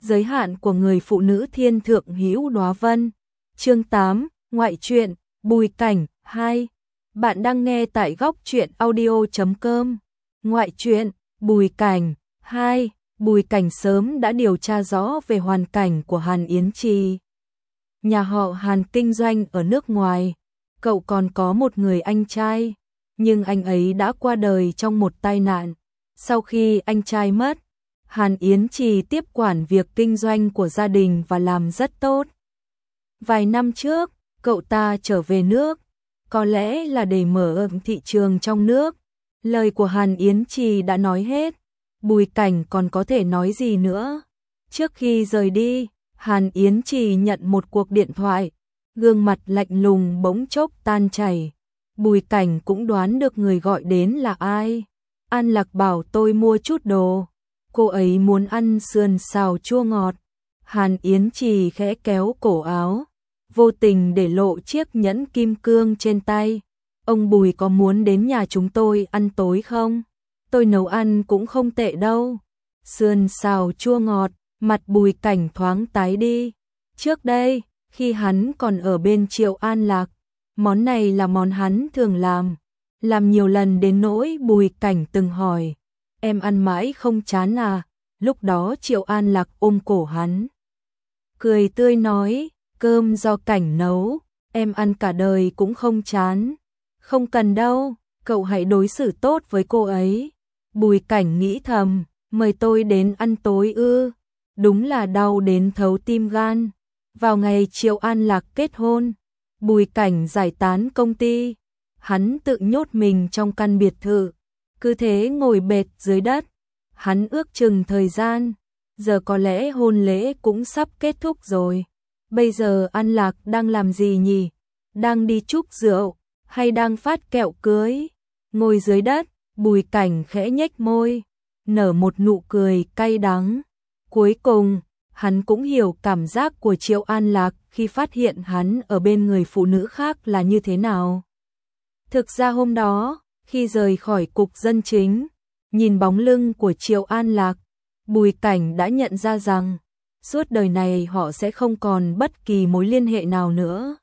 giới hạn của người phụ nữ thiên thượng hữu đóa vân. Chương 8, ngoại truyện, Bùi Cảnh 2. Bạn đang nghe tại góc truyện audio.com. Ngoại truyện, Bùi Cảnh 2. Bùi Cảnh sớm đã điều tra rõ về hoàn cảnh của Hàn Yến Trì. Nhà họ Hàn kinh doanh ở nước ngoài, cậu còn có một người anh trai, nhưng anh ấy đã qua đời trong một tai nạn. Sau khi anh trai mất, Hàn Yến Trì tiếp quản việc kinh doanh của gia đình và làm rất tốt. Vài năm trước, cậu ta trở về nước, có lẽ là để mở thị trường trong nước. Lời của Hàn Yến Trì đã nói hết, Bùi Cảnh còn có thể nói gì nữa. Trước khi rời đi, Hàn Yến Trì nhận một cuộc điện thoại, gương mặt lạnh lùng bỗng chốc tan chảy. Bùi Cảnh cũng đoán được người gọi đến là ai. An Lạc bảo tôi mua chút đồ, cô ấy muốn ăn sườn xào chua ngọt. Hàn Yến Trì khẽ kéo cổ áo, vô tình để lộ chiếc nhẫn kim cương trên tay. Ông Bùi có muốn đến nhà chúng tôi ăn tối không? Tôi nấu ăn cũng không tệ đâu. Sườn xào chua ngọt, mặt Bùi Cảnh thoáng tái đi. Trước đây, khi hắn còn ở bên Triệu An Lạc, món này là món hắn thường làm nhiều lần đến nỗi Bùi Cảnh từng hỏi, em ăn mãi không chán à? Lúc đó Triệu An Lạc ôm cổ hắn, cười tươi nói, cơm do Cảnh nấu, em ăn cả đời cũng không chán. Không cần đâu, cậu hãy đối xử tốt với cô ấy. Bùi Cảnh nghĩ thầm, mời tôi đến ăn tối ư? Đúng là đau đến thấu tim gan. Vào ngày Triệu An Lạc kết hôn, Bùi Cảnh giải tán công ty, hắn tự nhốt mình trong căn biệt thự, cứ thế ngồi bệt dưới đất. Hắn ước chừng thời gian, giờ có lẽ hôn lễ cũng sắp kết thúc rồi. Bây giờ An Lạc đang làm gì nhỉ? Đang đi chúc rượu, hay đang phát kẹo cưới? Ngồi dưới đất, Bùi Cảnh khẽ nhếch môi, nở một nụ cười cay đắng. Cuối cùng, hắn cũng hiểu cảm giác của Triệu An Lạc khi phát hiện hắn ở bên người phụ nữ khác là như thế nào. Thực ra hôm đó, khi rời khỏi cục dân chính, nhìn bóng lưng của Triệu An Lạc, Bùi Cảnh đã nhận ra rằng suốt đời này họ sẽ không còn bất kỳ mối liên hệ nào nữa.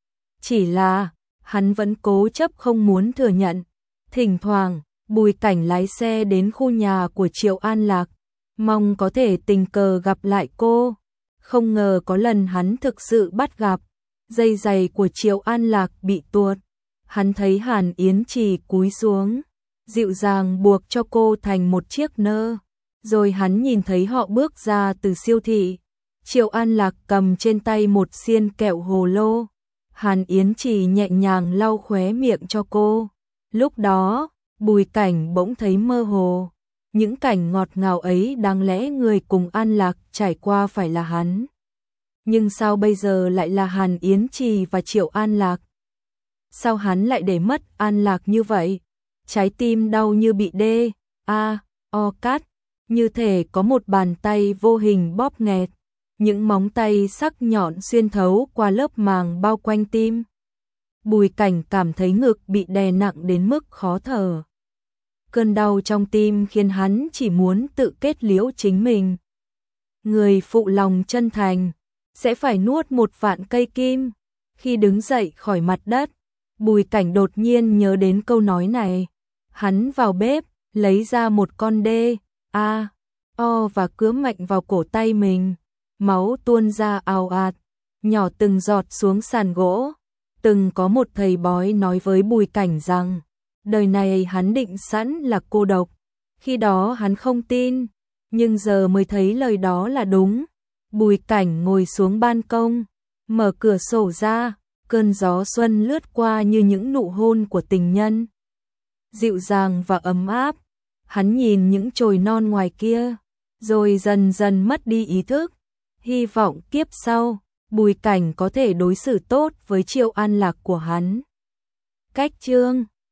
Chỉ là hắn vẫn cố chấp không muốn thừa nhận. Thỉnh thoảng, Bùi Cảnh lái xe đến khu nhà của Triệu An Lạc, mong có thể tình cờ gặp lại cô. Không ngờ có lần hắn thực sự bắt gặp, dây giày của Triệu An Lạc bị tuột. Hắn thấy Hàn Yến Trì cúi xuống, dịu dàng buộc cho cô thành một chiếc nơ. Rồi hắn nhìn thấy họ bước ra từ siêu thị. Triệu An Lạc cầm trên tay một xiên kẹo hồ lô. Hàn Yến Trì nhẹ nhàng lau khóe miệng cho cô. Lúc đó, Bùi Cảnh bỗng thấy mơ hồ. Những cảnh ngọt ngào ấy đáng lẽ người cùng An Lạc trải qua phải là hắn. Nhưng sao bây giờ lại là Hàn Yến Trì và Triệu An Lạc? Sao hắn lại để mất An Lạc như vậy? Trái tim đau như bị cắt, như thể có một bàn tay vô hình bóp nghẹt. Những móng tay sắc nhọn xuyên thấu qua lớp màng bao quanh tim. Bùi Cảnh cảm thấy ngực bị đè nặng đến mức khó thở. Cơn đau trong tim khiến hắn chỉ muốn tự kết liễu chính mình. Người phụ lòng chân thành sẽ phải nuốt 1.000.000 cây kim. Khi đứng dậy khỏi mặt đất, Bùi Cảnh đột nhiên nhớ đến câu nói này. Hắn vào bếp, lấy ra một con và cứa mạnh vào cổ tay mình. Máu tuôn ra ào ạt, nhỏ từng giọt xuống sàn gỗ. Từng có một thầy bói nói với Bùi Cảnh rằng đời này hắn định sẵn là cô độc. Khi đó hắn không tin, nhưng giờ mới thấy lời đó là đúng. Bùi Cảnh ngồi xuống ban công, mở cửa sổ ra, cơn gió xuân lướt qua như những nụ hôn của tình nhân. Dịu dàng và ấm áp, hắn nhìn những chồi non ngoài kia, rồi dần dần mất đi ý thức. Hy vọng kiếp sau, Bùi Cảnh có thể đối xử tốt với Triệu An Lạc của hắn. Cách chương